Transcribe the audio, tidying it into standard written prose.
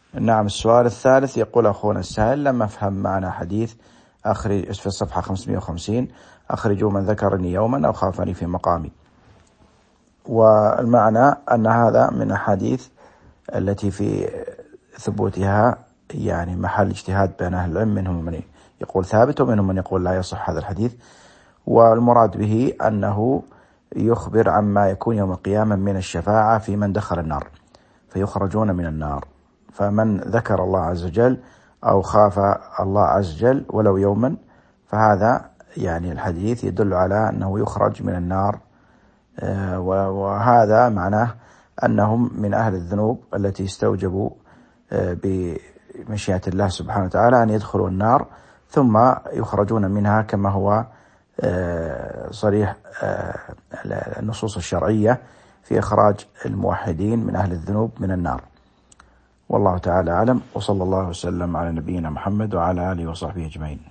نعم. السؤال الثالث يقول أخونا السائل: لم أفهم معنى حديث أخرج في الصفحة 550: أخرجوا من ذكرني يوما أو خافني في مقامي. والمعنى أن هذا من أحاديث التي في ثبوتها يعني محل اجتهاد بين أهل العلم، منهم من يقول ثابت ومنهم من يقول لا يصح هذا الحديث. والمراد به أنه يخبر عما يكون يوم القيامة من الشفاعة في من دخل النار فيخرجون من النار. فمن ذكر الله عز وجل أو خاف الله عز وجل ولو يوما، فهذا يعني الحديث يدل على أنه يخرج من النار. وهذا معناه أنهم من أهل الذنوب التي استوجبوا بمشيئة الله سبحانه وتعالى أن يدخلوا النار ثم يخرجون منها، كما هو صريح النصوص الشرعية في إخراج الموحدين من أهل الذنوب من النار. والله تعالى أعلم، وصلى الله وسلم على نبينا محمد وعلى آله وصحبه أجمعين.